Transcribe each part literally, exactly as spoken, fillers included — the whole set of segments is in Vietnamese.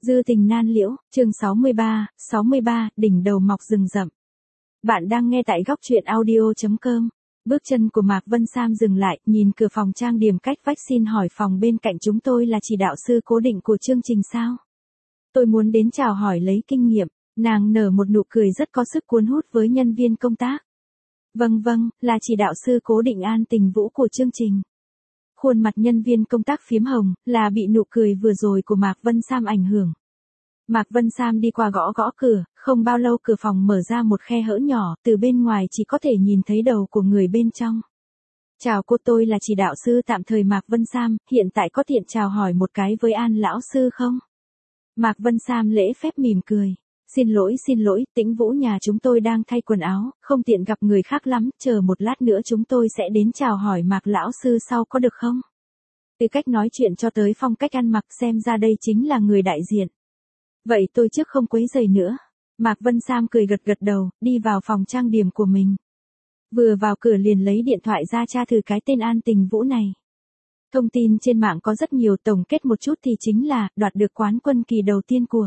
Dư tình nan liễu, chương sáu mươi ba, sáu mươi ba, đỉnh đầu mọc rừng rậm. Bạn đang nghe tại góc truyện audio chấm com. Bước chân của Mạc Vân Sam dừng lại, nhìn cửa phòng trang điểm cách vách, xin hỏi phòng bên cạnh chúng tôi là chỉ đạo sư cố định của chương trình sao? Tôi muốn đến chào hỏi lấy kinh nghiệm. Nàng nở một nụ cười rất có sức cuốn hút với nhân viên công tác. Vâng vâng, là chỉ đạo sư cố định An Tình Vũ của chương trình. Khuôn mặt nhân viên công tác phiếm hồng, là bị nụ cười vừa rồi của Mạc Vân Sam ảnh hưởng. Mạc Vân Sam đi qua gõ gõ cửa, không bao lâu cửa phòng mở ra một khe hở nhỏ, từ bên ngoài chỉ có thể nhìn thấy đầu của người bên trong. Chào cô, tôi là chỉ đạo sư tạm thời Mạc Vân Sam, hiện tại có tiện chào hỏi một cái với An lão sư không? Mạc Vân Sam lễ phép mỉm cười. Xin lỗi xin lỗi, Tĩnh Vũ nhà chúng tôi đang thay quần áo, không tiện gặp người khác lắm, chờ một lát nữa chúng tôi sẽ đến chào hỏi Mạc lão sư sau có được không? Từ cách nói chuyện cho tới phong cách ăn mặc xem ra đây chính là người đại diện. Vậy tôi trước không quấy rầy nữa. Mạc Vân Sam cười gật gật đầu, đi vào phòng trang điểm của mình. Vừa vào cửa liền lấy điện thoại ra tra thử cái tên An Tình Vũ này. Thông tin trên mạng có rất nhiều, tổng kết một chút thì chính là đoạt được quán quân kỳ đầu tiên của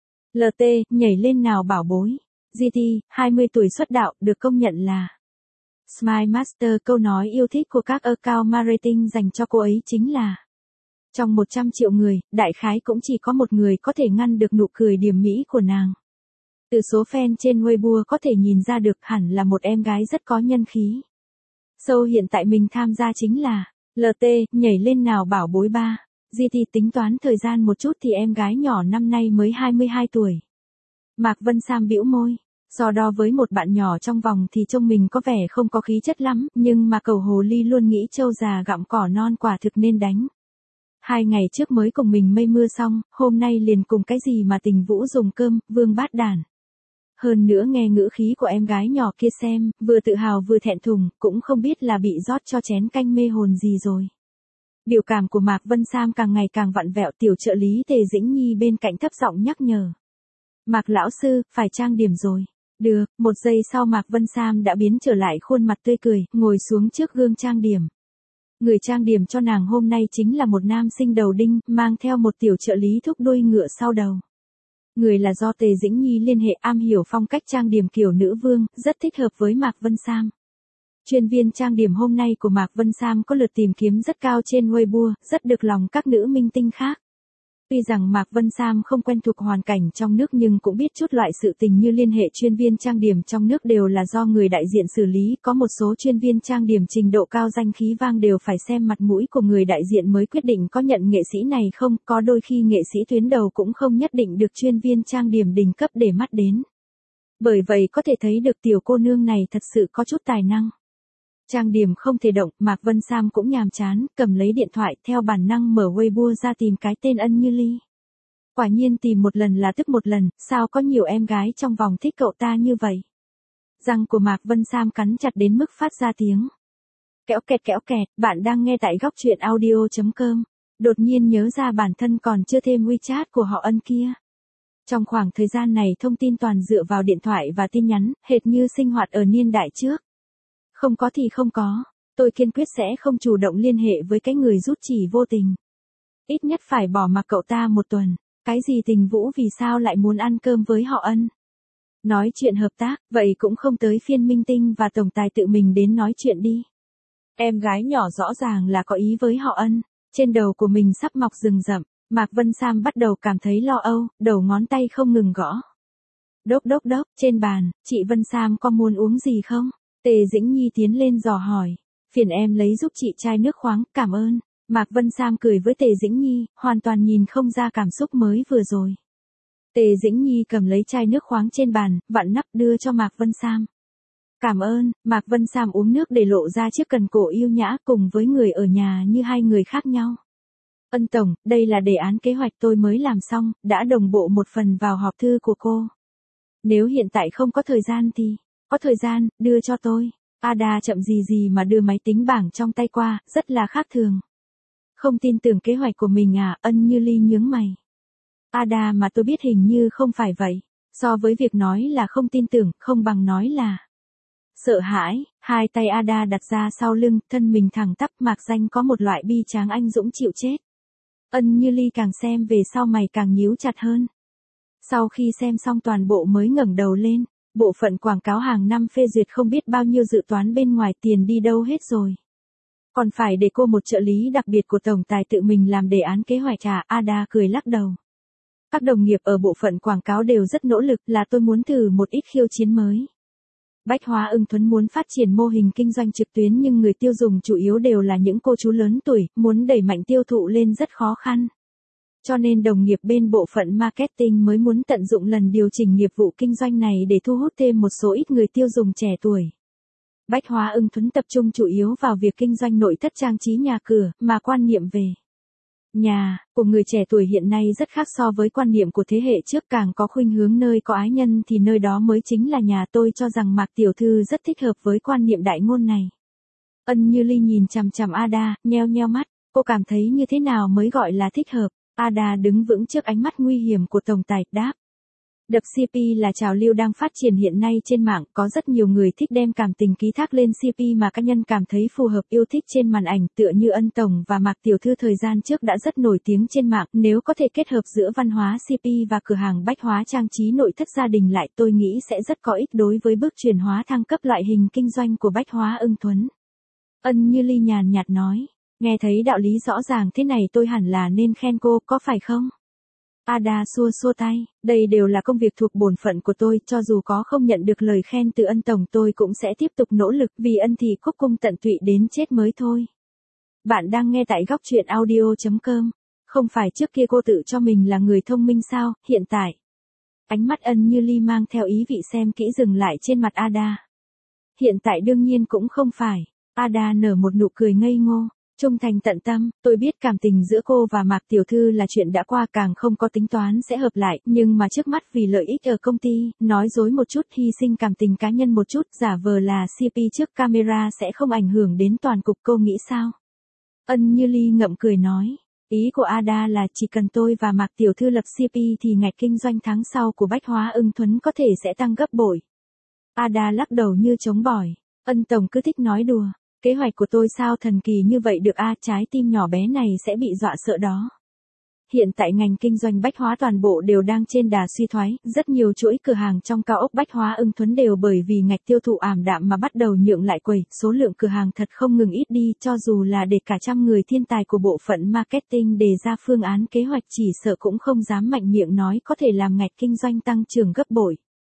lờ tê, nhảy lên nào bảo bối. giê tê, hai mươi tuổi xuất đạo, được công nhận là Smile Master. Câu nói yêu thích của các account marketing dành cho cô ấy chính là: trong một trăm triệu người, đại khái cũng chỉ có một người có thể ngăn được nụ cười điềm mỹ của nàng. Từ số fan trên Weibo có thể nhìn ra được hẳn là một em gái rất có nhân khí. Show hiện tại mình tham gia chính là lờ tê, nhảy lên nào bảo bối ba. giê tê tính toán thời gian một chút thì em gái nhỏ năm nay mới hai mươi hai tuổi. Mạc Vân Sam bĩu môi. So đo với một bạn nhỏ trong vòng thì trông mình có vẻ không có khí chất lắm, nhưng mà cầu hồ ly luôn nghĩ trâu già gặm cỏ non quả thực nên đánh. Hai ngày trước mới cùng mình mây mưa xong, hôm nay liền cùng cái gì mà Tình Vũ dùng cơm, vương bát đàn. Hơn nữa nghe ngữ khí của em gái nhỏ kia xem, vừa tự hào vừa thẹn thùng, cũng không biết là bị rót cho chén canh mê hồn gì rồi. Biểu cảm của Mạc Vân Sam càng ngày càng vặn vẹo, tiểu trợ lý Tề Dĩnh Nhi bên cạnh thấp giọng nhắc nhở. Mạc lão sư, phải trang điểm rồi. Được, một giây sau Mạc Vân Sam đã biến trở lại khuôn mặt tươi cười, ngồi xuống trước gương trang điểm. Người trang điểm cho nàng hôm nay chính là một nam sinh đầu đinh, mang theo một tiểu trợ lý thúc đuôi ngựa sau đầu. Người là do Tề Dĩnh Nhi liên hệ, am hiểu phong cách trang điểm kiểu nữ vương, rất thích hợp với Mạc Vân Sam. Chuyên viên trang điểm hôm nay của Mạc Vân Sam có lượt tìm kiếm rất cao trên Weibo, rất được lòng các nữ minh tinh khác. Tuy rằng Mạc Vân Sam không quen thuộc hoàn cảnh trong nước nhưng cũng biết chút loại sự tình như liên hệ chuyên viên trang điểm trong nước đều là do người đại diện xử lý, có một số chuyên viên trang điểm trình độ cao danh khí vang đều phải xem mặt mũi của người đại diện mới quyết định có nhận nghệ sĩ này không, có đôi khi nghệ sĩ tuyến đầu cũng không nhất định được chuyên viên trang điểm đỉnh cấp để mắt đến. Bởi vậy có thể thấy được tiểu cô nương này thật sự có chút tài năng. Trang điểm không thể động, Mạc Vân Sam cũng nhàm chán, cầm lấy điện thoại theo bản năng mở Weibo ra tìm cái tên Ân Như Ly. Quả nhiên tìm một lần là tức một lần, sao có nhiều em gái trong vòng thích cậu ta như vậy. Răng của Mạc Vân Sam cắn chặt đến mức phát ra tiếng kéo kẹt kéo kẹt. Bạn đang nghe tại góc truyện audio chấm com. Đột nhiên nhớ ra bản thân còn chưa thêm WeChat của họ Ân kia. Trong khoảng thời gian này thông tin toàn dựa vào điện thoại và tin nhắn, hệt như sinh hoạt ở niên đại trước. Không có thì không có, tôi kiên quyết sẽ không chủ động liên hệ với cái người rút chỉ vô tình. Ít nhất phải bỏ mặc cậu ta một tuần. Cái gì Tình Vũ vì sao lại muốn ăn cơm với họ Ân? Nói chuyện hợp tác, vậy cũng không tới phiên minh tinh và tổng tài tự mình đến nói chuyện đi. Em gái nhỏ rõ ràng là có ý với họ Ân, trên đầu của mình sắp mọc rừng rậm, Mạc Vân Sam bắt đầu cảm thấy lo âu, đầu ngón tay không ngừng gõ. Đốc đốc đốc, trên bàn, chị Vân Sam có muốn uống gì không? Tề Dĩnh Nhi tiến lên dò hỏi. Phiền em lấy giúp chị chai nước khoáng, cảm ơn. Mạc Vân Sam cười với Tề Dĩnh Nhi, hoàn toàn nhìn không ra cảm xúc mới vừa rồi. Tề Dĩnh Nhi cầm lấy chai nước khoáng trên bàn, vặn nắp đưa cho Mạc Vân Sam. Cảm ơn. Mạc Vân Sam uống nước để lộ ra chiếc cần cổ yêu nhã cùng với người ở nhà như hai người khác nhau. Ân tổng, đây là đề án kế hoạch tôi mới làm xong, đã đồng bộ một phần vào hộp thư của cô. Nếu hiện tại không có thời gian thì... Có thời gian, đưa cho tôi. Ada chậm gì gì mà đưa máy tính bảng trong tay qua, rất là khác thường. Không tin tưởng kế hoạch của mình à? Ân Như Ly nhướng mày. Ada mà tôi biết hình như không phải vậy. So với việc nói là không tin tưởng, không bằng nói là sợ hãi. Hai tay Ada đặt ra sau lưng, thân mình thẳng tắp, mạc danh có một loại bi tráng anh dũng chịu chết. Ân Như Ly càng xem về sau mày càng nhíu chặt hơn. Sau khi xem xong toàn bộ mới ngẩng đầu lên, bộ phận quảng cáo hàng năm phê duyệt không biết bao nhiêu dự toán bên ngoài tiền đi đâu hết rồi. Còn phải để cô một trợ lý đặc biệt của tổng tài tự mình làm đề án kế hoạch à, Ada cười lắc đầu. Các đồng nghiệp ở bộ phận quảng cáo đều rất nỗ lực, là tôi muốn thử một ít khiêu chiến mới. Bách Hóa Ưng Thuấn muốn phát triển mô hình kinh doanh trực tuyến nhưng người tiêu dùng chủ yếu đều là những cô chú lớn tuổi, muốn đẩy mạnh tiêu thụ lên rất khó khăn. Cho nên đồng nghiệp bên bộ phận marketing mới muốn tận dụng lần điều chỉnh nghiệp vụ kinh doanh này để thu hút thêm một số ít người tiêu dùng trẻ tuổi. Bách Hóa Ưng Thuấn tập trung chủ yếu vào việc kinh doanh nội thất trang trí nhà cửa, mà quan niệm về nhà của người trẻ tuổi hiện nay rất khác so với quan niệm của thế hệ trước, càng có khuynh hướng nơi có ái nhân thì nơi đó mới chính là nhà. Tôi cho rằng Mạc tiểu thư rất thích hợp với quan niệm đại ngôn này. Ân Như Ly nhìn chằm chằm Ada, nheo nheo mắt, cô cảm thấy như thế nào mới gọi là thích hợp? Ada đứng vững trước ánh mắt nguy hiểm của tổng tài, đáp. Đập xê pê là trào lưu đang phát triển hiện nay trên mạng, có rất nhiều người thích đem cảm tình ký thác lên xê pê mà cá nhân cảm thấy phù hợp yêu thích trên màn ảnh, tựa như Ân tổng và Mạc tiểu thư thời gian trước đã rất nổi tiếng trên mạng, nếu có thể kết hợp giữa văn hóa xê pê và cửa hàng bách hóa trang trí nội thất gia đình lại, tôi nghĩ sẽ rất có ích đối với bước chuyển hóa thăng cấp loại hình kinh doanh của Bách Hóa Ưng Thuấn. Ân Như Ly nhàn nhạt nói, nghe thấy đạo lý rõ ràng thế này tôi hẳn là nên khen cô, có phải không? Ada xua xua tay, đây đều là công việc thuộc bổn phận của tôi, cho dù có không nhận được lời khen từ Ân tổng tôi cũng sẽ tiếp tục nỗ lực, vì Ân thị cúc cung tận tụy đến chết mới thôi. Bạn đang nghe tại góc truyện audio chấm com. Không phải trước kia cô tự cho mình là người thông minh sao, hiện tại. Ánh mắt Ân Như Ly mang theo ý vị xem kỹ dừng lại trên mặt Ada. Hiện tại đương nhiên cũng không phải. Ada nở một nụ cười ngây ngô. Trung thành tận tâm, tôi biết cảm tình giữa cô và Mạc tiểu thư là chuyện đã qua, càng không có tính toán sẽ hợp lại, nhưng mà trước mắt vì lợi ích ở công ty, nói dối một chút, hy sinh cảm tình cá nhân một chút, giả vờ là xê pê trước camera sẽ không ảnh hưởng đến toàn cục, cô nghĩ sao? Ân Như Ly ngậm cười nói, ý của Ada là chỉ cần tôi và Mạc tiểu thư lập xê pê thì ngạch kinh doanh tháng sau của Bách Hóa Ưng Thuấn có thể sẽ tăng gấp bội. Ada lắc đầu như chống bỏi, Ân tổng cứ thích nói đùa. Kế hoạch của tôi sao thần kỳ như vậy được a, à, trái tim nhỏ bé này sẽ bị dọa sợ đó. Hiện tại ngành kinh doanh bách hóa toàn bộ đều đang trên đà suy thoái, rất nhiều chuỗi cửa hàng trong cao ốc Bách Hóa Ưng Thuấn đều bởi vì ngạch tiêu thụ ảm đạm mà bắt đầu nhượng lại quầy, số lượng cửa hàng thật không ngừng ít đi, cho dù là để cả trăm người thiên tài của bộ phận marketing đề ra phương án kế hoạch chỉ sợ cũng không dám mạnh miệng nói có thể làm ngạch kinh doanh tăng trưởng gấp bội.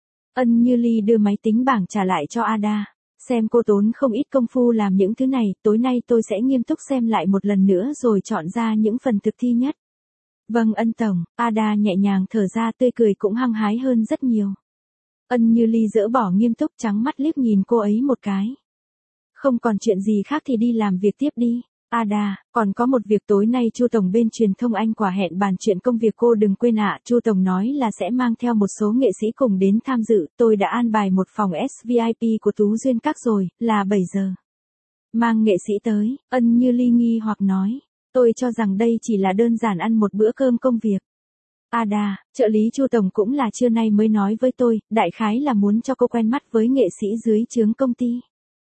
Ân Như Ly đưa máy tính bảng trả lại cho Ada. Xem cô tốn không ít công phu làm những thứ này, tối nay tôi sẽ nghiêm túc xem lại một lần nữa rồi chọn ra những phần thực thi nhất. Vâng Ân tổng, Ada nhẹ nhàng thở ra, tươi cười cũng hăng hái hơn rất nhiều. Ân Như Ly dỡ bỏ nghiêm túc, trắng mắt liếc nhìn cô ấy một cái. Không còn chuyện gì khác thì đi làm việc tiếp đi. Ada, còn có một việc tối nay Chu tổng bên truyền thông Anh Quả hẹn bàn chuyện công việc cô đừng quên ạ. À. Chu tổng nói là sẽ mang theo một số nghệ sĩ cùng đến tham dự, tôi đã an bài một phòng ét vê i pê của Tú Duyên Các rồi, là bảy giờ. Mang nghệ sĩ tới, Ân Như Ly nghi hoặc nói, tôi cho rằng đây chỉ là đơn giản ăn một bữa cơm công việc. Ada, trợ lý Chu tổng cũng là trưa nay mới nói với tôi, đại khái là muốn cho cô quen mắt với nghệ sĩ dưới trướng công ty.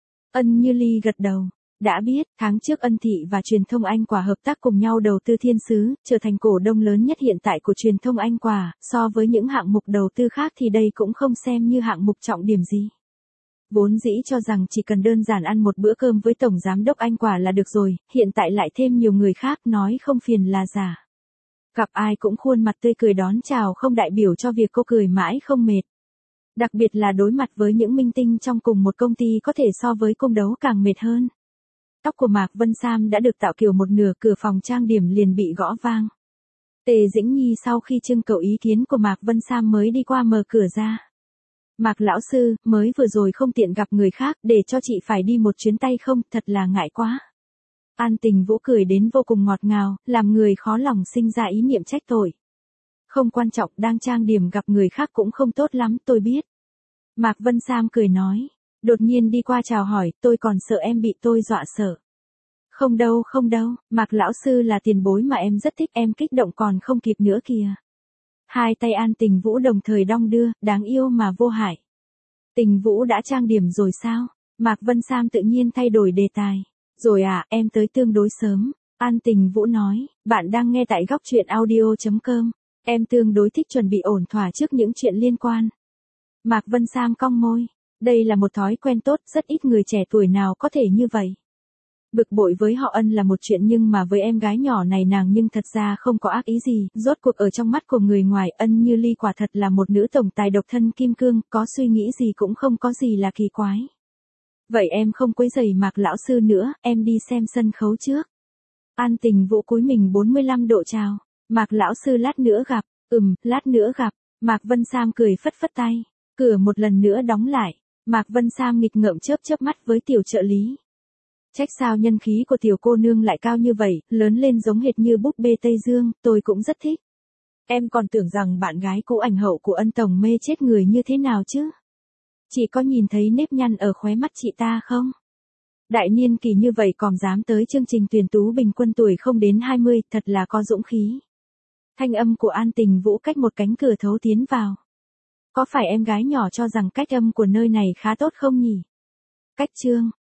Ân Như Ly gật đầu. Đã biết, tháng trước Ân thị và truyền thông Anh Quả hợp tác cùng nhau đầu tư Thiên Sứ, trở thành cổ đông lớn nhất hiện tại của truyền thông Anh Quả, so với những hạng mục đầu tư khác thì đây cũng không xem như hạng mục trọng điểm gì. Vốn dĩ cho rằng chỉ cần đơn giản ăn một bữa cơm với Tổng Giám đốc Anh Quả là được rồi, hiện tại lại thêm nhiều người khác, nói không phiền là giả. Gặp ai cũng khuôn mặt tươi cười đón chào, không đại biểu cho việc cô cười mãi không mệt. Đặc biệt là đối mặt với những minh tinh trong cùng một công ty có thể so với cung đấu càng mệt hơn. Tóc của Mạc Vân Sam đã được tạo kiểu một nửa, cửa phòng trang điểm liền bị gõ vang. Tề Dĩnh Nhi sau khi trưng cầu ý kiến của Mạc Vân Sam mới đi qua mở cửa ra. Mạc lão sư, mới vừa rồi không tiện gặp người khác, để cho chị phải đi một chuyến tay không, thật là ngại quá. An Tình Vũ cười đến vô cùng ngọt ngào, làm người khó lòng sinh ra ý niệm trách tội. Không quan trọng, đang trang điểm gặp người khác cũng không tốt lắm, tôi biết. Mạc Vân Sam cười nói. Đột nhiên đi qua chào hỏi, tôi còn sợ em bị tôi dọa sợ. Không đâu không đâu, Mạc lão sư là tiền bối mà em rất thích, em kích động còn không kịp nữa kìa. Hai tay An Tình Vũ đồng thời đong đưa, đáng yêu mà vô hại. Tình Vũ đã trang điểm rồi sao? Mạc Vân Sam tự nhiên thay đổi đề tài. Rồi à, em tới tương đối sớm. An Tình Vũ nói, bạn đang nghe tại góc truyện audio.com. Em tương đối thích chuẩn bị ổn thỏa trước những chuyện liên quan. Mạc Vân Sam cong môi. Đây là một thói quen tốt, rất ít người trẻ tuổi nào có thể như vậy. Bực bội với họ Ân là một chuyện nhưng mà với em gái nhỏ này nàng nhưng thật ra không có ác ý gì. Rốt cuộc ở trong mắt của người ngoài Ân Như Ly quả thật là một nữ tổng tài độc thân kim cương, có suy nghĩ gì cũng không có gì là kỳ quái. Vậy em không quấy rầy Mạc lão sư nữa, em đi xem sân khấu trước. An Tình Vũ cúi mình bốn mươi lăm độ chào. Mạc lão sư lát nữa gặp. Ừm, lát nữa gặp. Mạc Vân Sam cười phất phất tay. Cửa một lần nữa đóng lại. Mạc Vân Sam nghịch ngợm chớp chớp mắt với tiểu trợ lý. Trách sao nhân khí của tiểu cô nương lại cao như vậy, lớn lên giống hệt như búp bê Tây Dương, tôi cũng rất thích. Em còn tưởng rằng bạn gái cũ ảnh hậu của Ân tổng mê chết người như thế nào chứ? Chị có nhìn thấy nếp nhăn ở khóe mắt chị ta không? Đại niên kỳ như vậy còn dám tới chương trình tuyển tú bình quân tuổi không đến hai mươi, thật là có dũng khí. Thanh âm của An Tình Vũ cách một cánh cửa thấu tiến vào. Có phải em gái nhỏ cho rằng cách âm của nơi này khá tốt không nhỉ? Cách chương